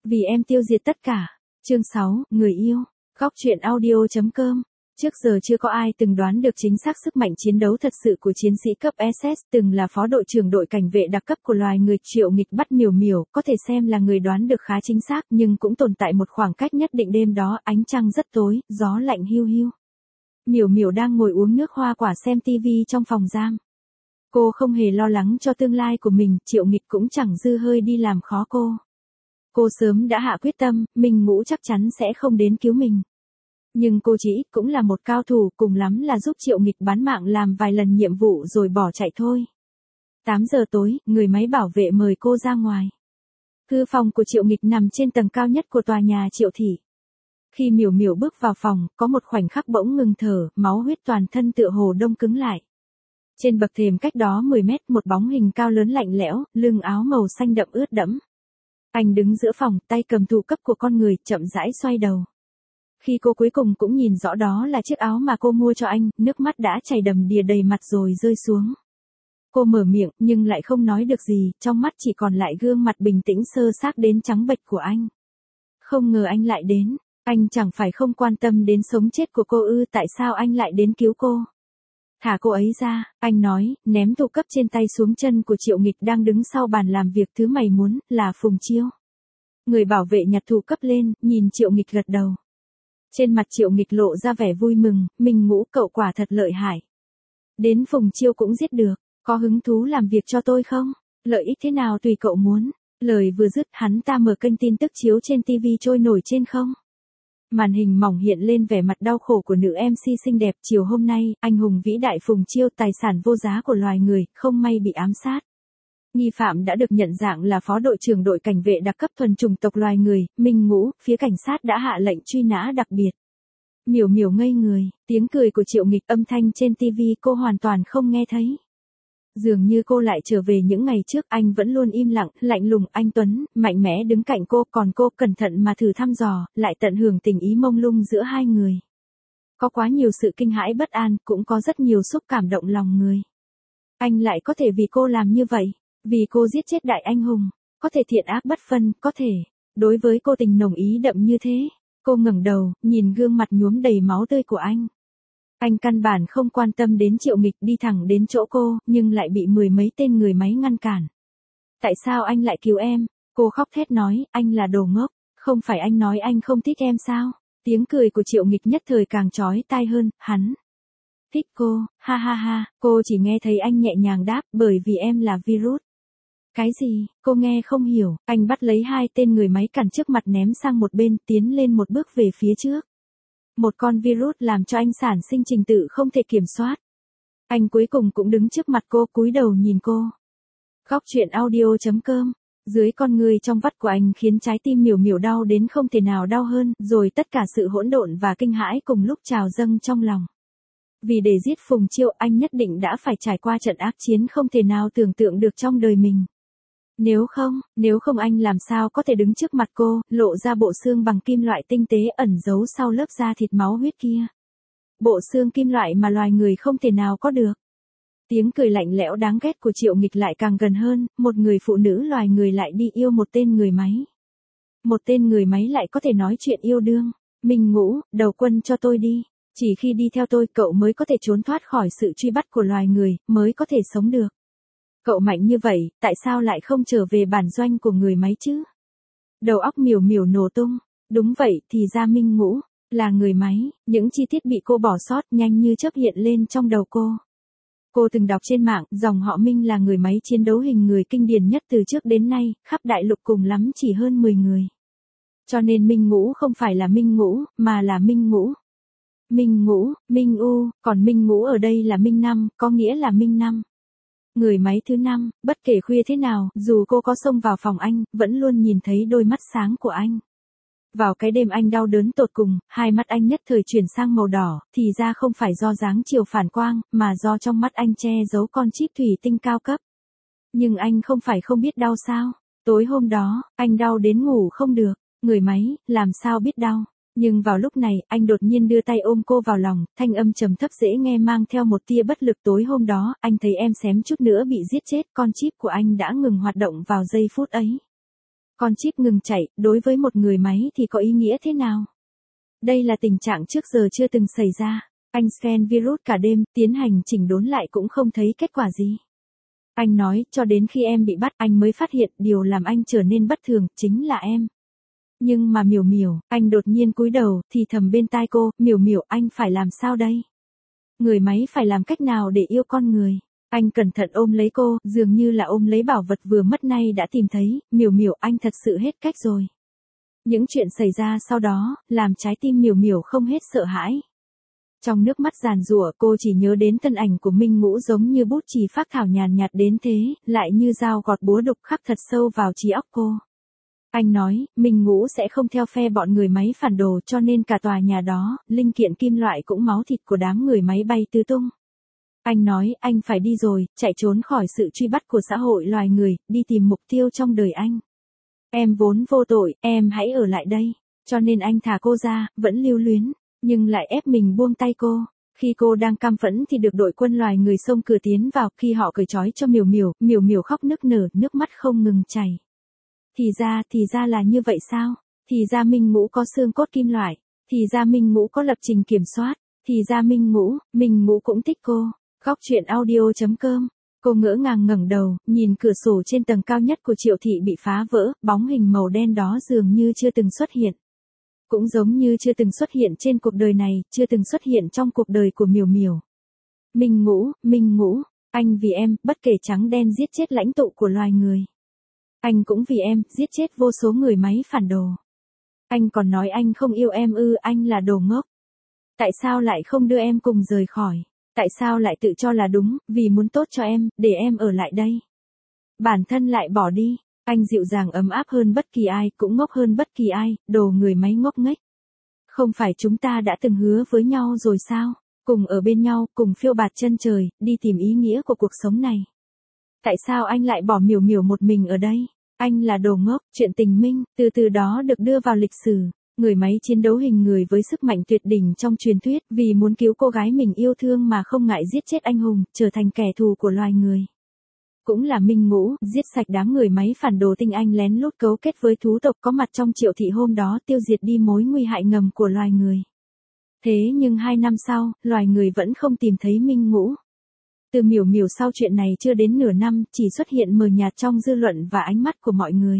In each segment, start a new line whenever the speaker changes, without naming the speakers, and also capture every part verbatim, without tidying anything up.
Vì em tiêu diệt tất cả. Chương sáu, người yêu. Góc truyện audio.com. Trước giờ chưa có ai từng đoán được chính xác sức mạnh chiến đấu thật sự của chiến sĩ cấp ét ét, từng là phó đội trưởng đội cảnh vệ đặc cấp của loài người. Triệu Nghịch bắt Miểu Miểu, có thể xem là người đoán được khá chính xác, nhưng cũng tồn tại một khoảng cách nhất định. Đêm đó, ánh trăng rất tối, gió lạnh hiu hiu. Miểu Miểu đang ngồi uống nước hoa quả xem tivi trong phòng giam. Cô không hề lo lắng cho tương lai của mình, Triệu Nghịch cũng chẳng dư hơi đi làm khó cô. Cô sớm đã hạ quyết tâm, Minh Ngũ chắc chắn sẽ không đến cứu mình. Nhưng cô chỉ cũng là một cao thủ, cùng lắm là giúp Triệu Nghịch bán mạng làm vài lần nhiệm vụ rồi bỏ chạy thôi. tám giờ tối, người máy bảo vệ mời cô ra ngoài. Thư phòng của Triệu Nghịch nằm trên tầng cao nhất của tòa nhà Triệu thị. Khi Miểu Miểu bước vào phòng, có một khoảnh khắc bỗng ngừng thở, máu huyết toàn thân tựa hồ đông cứng lại. Trên bậc thềm cách đó mười mét, một bóng hình cao lớn lạnh lẽo, lưng áo màu xanh đậm ướt đẫm. Anh đứng giữa phòng, tay cầm thủ cấp của con người, chậm rãi xoay đầu. Khi cô cuối cùng cũng nhìn rõ đó là chiếc áo mà cô mua cho anh, nước mắt đã chảy đầm đìa đầy mặt rồi rơi xuống. Cô mở miệng, nhưng lại không nói được gì, trong mắt chỉ còn lại gương mặt bình tĩnh sơ xác đến trắng bệch của anh. Không ngờ anh lại đến, anh chẳng phải không quan tâm đến sống chết của cô ư, tại sao anh lại đến cứu cô? Thả cô ấy ra, anh nói, ném thủ cấp trên tay xuống chân của Triệu Nghịch đang đứng sau bàn làm việc. Thứ mày muốn, là Phùng Chiêu. Người bảo vệ nhặt thủ cấp lên, nhìn Triệu Nghịch gật đầu. Trên mặt Triệu Nghịch lộ ra vẻ vui mừng, Minh Ngũ cậu quả thật lợi hại. Đến Phùng Chiêu cũng giết được, có hứng thú làm việc cho tôi không? Lợi ích thế nào tùy cậu muốn. Lời vừa dứt, hắn ta mở kênh tin tức chiếu trên tivi trôi nổi trên không. Màn hình mỏng hiện lên vẻ mặt đau khổ của nữ em xê xinh đẹp. Chiều hôm nay, anh hùng vĩ đại Phùng Chiêu, tài sản vô giá của loài người, không may bị ám sát. Nghi phạm đã được nhận dạng là phó đội trưởng đội cảnh vệ đặc cấp thuần chủng tộc loài người, Minh Ngũ. Phía cảnh sát đã hạ lệnh truy nã đặc biệt. Miểu Miểu ngây người, tiếng cười của Triệu Nghịch, âm thanh trên tivi cô hoàn toàn không nghe thấy. Dường như cô lại trở về những ngày trước. Anh vẫn luôn im lặng, lạnh lùng, anh tuấn, mạnh mẽ đứng cạnh cô, còn cô cẩn thận mà thử thăm dò, lại tận hưởng tình ý mông lung giữa hai người. Có quá nhiều sự kinh hãi bất an, cũng có rất nhiều xúc cảm động lòng người. Anh lại có thể vì cô làm như vậy, vì cô giết chết đại anh hùng, có thể thiện ác bất phân, có thể đối với cô tình nồng ý đậm như thế. Cô ngẩng đầu, nhìn gương mặt nhuốm đầy máu tươi của anh. Anh căn bản không quan tâm đến Triệu Nghịch, đi thẳng đến chỗ cô, nhưng lại bị mười mấy tên người máy ngăn cản. Tại sao anh lại cứu em? Cô khóc thét nói, anh là đồ ngốc, không phải anh nói anh không thích em sao? Tiếng cười của Triệu Nghịch nhất thời càng chói tai hơn, hắn thích cô, ha ha ha. Cô chỉ nghe thấy anh nhẹ nhàng đáp, bởi vì em là virus. Cái gì? Cô nghe không hiểu. Anh bắt lấy hai tên người máy cản trước mặt ném sang một bên, tiến lên một bước về phía trước. Một con virus làm cho anh sản sinh trình tự không thể kiểm soát. Anh cuối cùng cũng đứng trước mặt cô, cúi đầu nhìn cô. Góc truyện audio.com. Dưới con người trong vắt của anh khiến trái tim Miểu Miểu đau đến không thể nào đau hơn, rồi tất cả sự hỗn độn và kinh hãi cùng lúc trào dâng trong lòng. Vì để giết Phùng Chiêu, anh nhất định đã phải trải qua trận ác chiến không thể nào tưởng tượng được trong đời mình. Nếu không, nếu không anh làm sao có thể đứng trước mặt cô, lộ ra bộ xương bằng kim loại tinh tế ẩn giấu sau lớp da thịt máu huyết kia. Bộ xương kim loại mà loài người không thể nào có được. Tiếng cười lạnh lẽo đáng ghét của Triệu Nghịch lại càng gần hơn, một người phụ nữ loài người lại đi yêu một tên người máy. Một tên người máy lại có thể nói chuyện yêu đương. Minh Ngũ, đầu quân cho tôi đi. Chỉ khi đi theo tôi, cậu mới có thể trốn thoát khỏi sự truy bắt của loài người, mới có thể sống được. Cậu mạnh như vậy, tại sao lại không trở về bản doanh của người máy chứ? Đầu óc Miểu Miểu nổ tung. Đúng vậy, thì ra Minh Ngũ là người máy. Những chi tiết bị cô bỏ sót nhanh như chớp hiện lên trong đầu cô. Cô từng đọc trên mạng, dòng họ Minh là người máy chiến đấu hình người kinh điển nhất từ trước đến nay, khắp đại lục cùng lắm chỉ hơn mười người. Cho nên Minh Ngũ không phải là Minh Ngũ, mà là Minh Ngũ. Minh Ngũ, Minh U, còn Minh Ngũ ở đây là Minh Năm, có nghĩa là Minh Năm. Người máy thứ năm, bất kể khuya thế nào, dù cô có xông vào phòng anh, vẫn luôn nhìn thấy đôi mắt sáng của anh. Vào cái đêm anh đau đớn tột cùng, hai mắt anh nhất thời chuyển sang màu đỏ, thì ra không phải do dáng chiều phản quang, mà do trong mắt anh che giấu con chip thủy tinh cao cấp. Nhưng anh không phải không biết đau sao? Tối hôm đó, anh đau đến ngủ không được. Người máy, làm sao biết đau? Nhưng vào lúc này, anh đột nhiên đưa tay ôm cô vào lòng, thanh âm trầm thấp dễ nghe mang theo một tia bất lực. Tối hôm đó, anh thấy em xém chút nữa bị giết chết, con chip của anh đã ngừng hoạt động vào giây phút ấy. Con chip ngừng chạy, đối với một người máy thì có ý nghĩa thế nào? Đây là tình trạng trước giờ chưa từng xảy ra. Anh scan virus cả đêm, tiến hành chỉnh đốn lại cũng không thấy kết quả gì. Anh nói, cho đến khi em bị bắt, anh mới phát hiện điều làm anh trở nên bất thường, chính là em. Nhưng mà Miểu Miểu, anh đột nhiên cúi đầu, thì thầm bên tai cô, Miểu Miểu, anh phải làm sao đây? Người máy phải làm cách nào để yêu con người? Anh cẩn thận ôm lấy cô, dường như là ôm lấy bảo vật vừa mất nay đã tìm thấy, Miểu Miểu, anh thật sự hết cách rồi. Những chuyện xảy ra sau đó, làm trái tim Miểu Miểu không hết sợ hãi. Trong nước mắt giàn giụa, cô chỉ nhớ đến thân ảnh của Minh Ngũ giống như bút chì phác thảo nhàn nhạt đến thế, lại như dao gọt búa đục khắc thật sâu vào trí óc cô. Anh nói, Minh Ngũ sẽ không theo phe bọn người máy phản đồ, cho nên cả tòa nhà đó, linh kiện kim loại cũng máu thịt của đám người máy bay tứ tung. Anh nói, anh phải đi rồi, chạy trốn khỏi sự truy bắt của xã hội loài người, đi tìm mục tiêu trong đời anh. Em vốn vô tội, em hãy ở lại đây. Cho nên anh thả cô ra, vẫn lưu luyến, nhưng lại ép mình buông tay cô. Khi cô đang cam phẫn thì được đội quân loài người xông cửa tiến vào, khi họ cởi trói cho Miểu Miểu, Miểu Miểu khóc nức nở, nước mắt không ngừng chảy. Thì ra, thì ra là như vậy sao? Thì ra Minh Ngũ có xương cốt kim loại, thì ra Minh Ngũ có lập trình kiểm soát, thì ra Minh Ngũ, Minh Ngũ cũng thích cô. Góc truyện audio.com. Cô ngỡ ngàng ngẩng đầu, nhìn cửa sổ trên tầng cao nhất của Triệu thị bị phá vỡ, bóng hình màu đen đó dường như chưa từng xuất hiện. Cũng giống như chưa từng xuất hiện trên cuộc đời này, chưa từng xuất hiện trong cuộc đời của Miểu Miểu. Minh Ngũ, Minh Ngũ, anh vì em, bất kể trắng đen giết chết lãnh tụ của loài người. Anh cũng vì em, giết chết vô số người máy phản đồ. Anh còn nói anh không yêu em ư, anh là đồ ngốc. Tại sao lại không đưa em cùng rời khỏi? Tại sao lại tự cho là đúng, vì muốn tốt cho em, để em ở lại đây? Bản thân lại bỏ đi. Anh dịu dàng ấm áp hơn bất kỳ ai, cũng ngốc hơn bất kỳ ai, đồ người máy ngốc nghếch. Không phải chúng ta đã từng hứa với nhau rồi sao? Cùng ở bên nhau, cùng phiêu bạt chân trời, đi tìm ý nghĩa của cuộc sống này. Tại sao anh lại bỏ Miểu Miểu một mình ở đây? Anh là đồ ngốc, chuyện tình minh, từ từ đó được đưa vào lịch sử. Người máy chiến đấu hình người với sức mạnh tuyệt đỉnh trong truyền thuyết, vì muốn cứu cô gái mình yêu thương mà không ngại giết chết anh hùng, trở thành kẻ thù của loài người. Cũng là Minh Ngũ, giết sạch đám người máy phản đồ tinh anh lén lút cấu kết với thú tộc có mặt trong Triệu thị hôm đó, tiêu diệt đi mối nguy hại ngầm của loài người. Thế nhưng hai năm sau, loài người vẫn không tìm thấy Minh Ngũ. Từ Miểu Miểu sau chuyện này chưa đến nửa năm, chỉ xuất hiện mờ nhạt trong dư luận và ánh mắt của mọi người.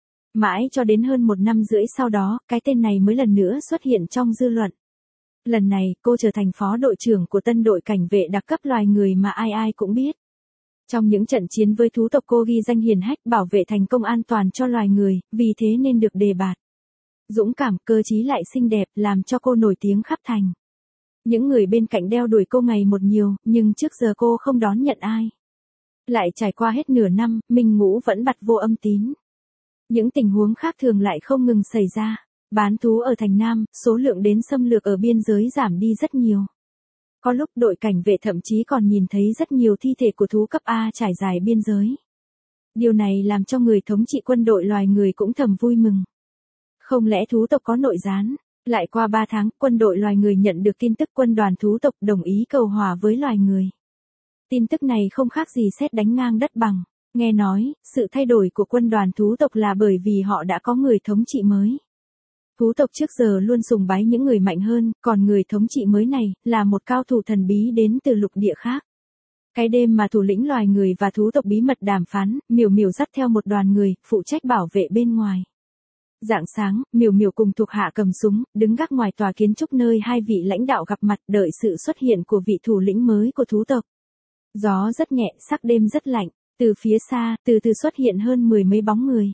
Mãi cho đến hơn một năm rưỡi sau đó, cái tên này mới lần nữa xuất hiện trong dư luận. Lần này, cô trở thành phó đội trưởng của tân đội cảnh vệ đặc cấp loài người mà ai ai cũng biết. Trong những trận chiến với thú tộc cô ghi danh hiển hách, bảo vệ thành công an toàn cho loài người, vì thế nên được đề bạt. Dũng cảm, cơ trí lại xinh đẹp, làm cho cô nổi tiếng khắp thành. Những người bên cạnh đeo đuổi cô ngày một nhiều, nhưng trước giờ cô không đón nhận ai. Lại trải qua hết nửa năm, Minh Ngũ vẫn bặt vô âm tín. Những tình huống khác thường lại không ngừng xảy ra. Bán thú ở thành Nam, số lượng đến xâm lược ở biên giới giảm đi rất nhiều. Có lúc đội cảnh vệ thậm chí còn nhìn thấy rất nhiều thi thể của thú cấp A trải dài biên giới. Điều này làm cho người thống trị quân đội loài người cũng thầm vui mừng. Không lẽ thú tộc có nội gián? Lại qua ba tháng, quân đội loài người nhận được tin tức quân đoàn thú tộc đồng ý cầu hòa với loài người. Tin tức này không khác gì sét đánh ngang đất bằng. Nghe nói, sự thay đổi của quân đoàn thú tộc là bởi vì họ đã có người thống trị mới. Thú tộc trước giờ luôn sùng bái những người mạnh hơn, còn người thống trị mới này, là một cao thủ thần bí đến từ lục địa khác. Cái đêm mà thủ lĩnh loài người và thú tộc bí mật đàm phán, Miểu Miểu dắt theo một đoàn người, phụ trách bảo vệ bên ngoài. Rạng sáng, Miểu Miểu cùng thuộc hạ cầm súng, đứng gác ngoài tòa kiến trúc nơi hai vị lãnh đạo gặp mặt, đợi sự xuất hiện của vị thủ lĩnh mới của thú tộc. Gió rất nhẹ, sắc đêm rất lạnh, từ phía xa, từ từ xuất hiện hơn mười mấy bóng người.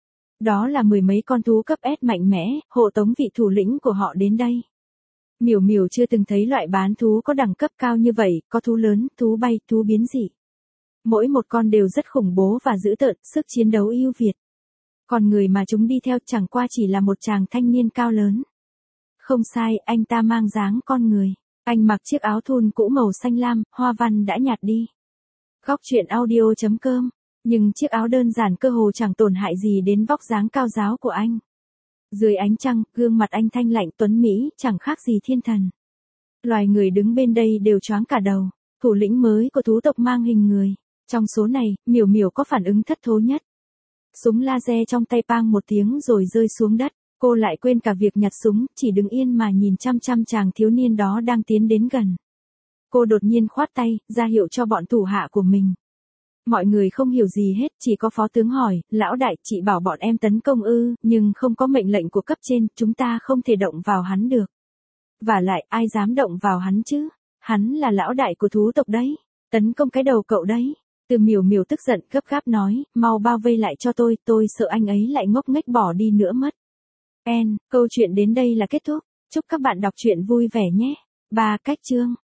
Đó là mười mấy con thú cấp S mạnh mẽ, hộ tống vị thủ lĩnh của họ đến đây. Miểu Miểu chưa từng thấy loại bán thú có đẳng cấp cao như vậy, có thú lớn, thú bay, thú biến dị. Mỗi một con đều rất khủng bố và dữ tợn, sức chiến đấu ưu việt. Còn người mà chúng đi theo chẳng qua chỉ là một chàng thanh niên cao lớn. Không sai, anh ta mang dáng con người. Anh mặc chiếc áo thun cũ màu xanh lam, hoa văn đã nhạt đi. Góc truyện audio.com. Nhưng chiếc áo đơn giản cơ hồ chẳng tổn hại gì đến vóc dáng cao ráo của anh. Dưới ánh trăng, gương mặt anh thanh lạnh tuấn mỹ, chẳng khác gì thiên thần. Loài người đứng bên đây đều choáng cả đầu. Thủ lĩnh mới của thú tộc mang hình người. Trong số này, Miểu Miểu có phản ứng thất thố nhất. Súng laser trong tay pang một tiếng rồi rơi xuống đất. Cô lại quên cả việc nhặt súng, chỉ đứng yên mà nhìn chăm chăm chàng thiếu niên đó đang tiến đến gần. Cô đột nhiên khoát tay, ra hiệu cho bọn thủ hạ của mình. Mọi người không hiểu gì hết, chỉ có phó tướng hỏi, lão đại, chị bảo bọn em tấn công ư, nhưng không có mệnh lệnh của cấp trên, chúng ta không thể động vào hắn được. Và lại, ai dám động vào hắn chứ? Hắn là lão đại của thú tộc đấy. Tấn công cái đầu cậu đấy. Từ Miểu Miểu tức giận gấp gáp nói, mau bao vây lại cho tôi, tôi sợ anh ấy lại ngốc nghếch bỏ đi nữa mất. En, câu chuyện đến đây là kết thúc. Chúc các bạn đọc truyện vui vẻ nhé. Ba cách chương.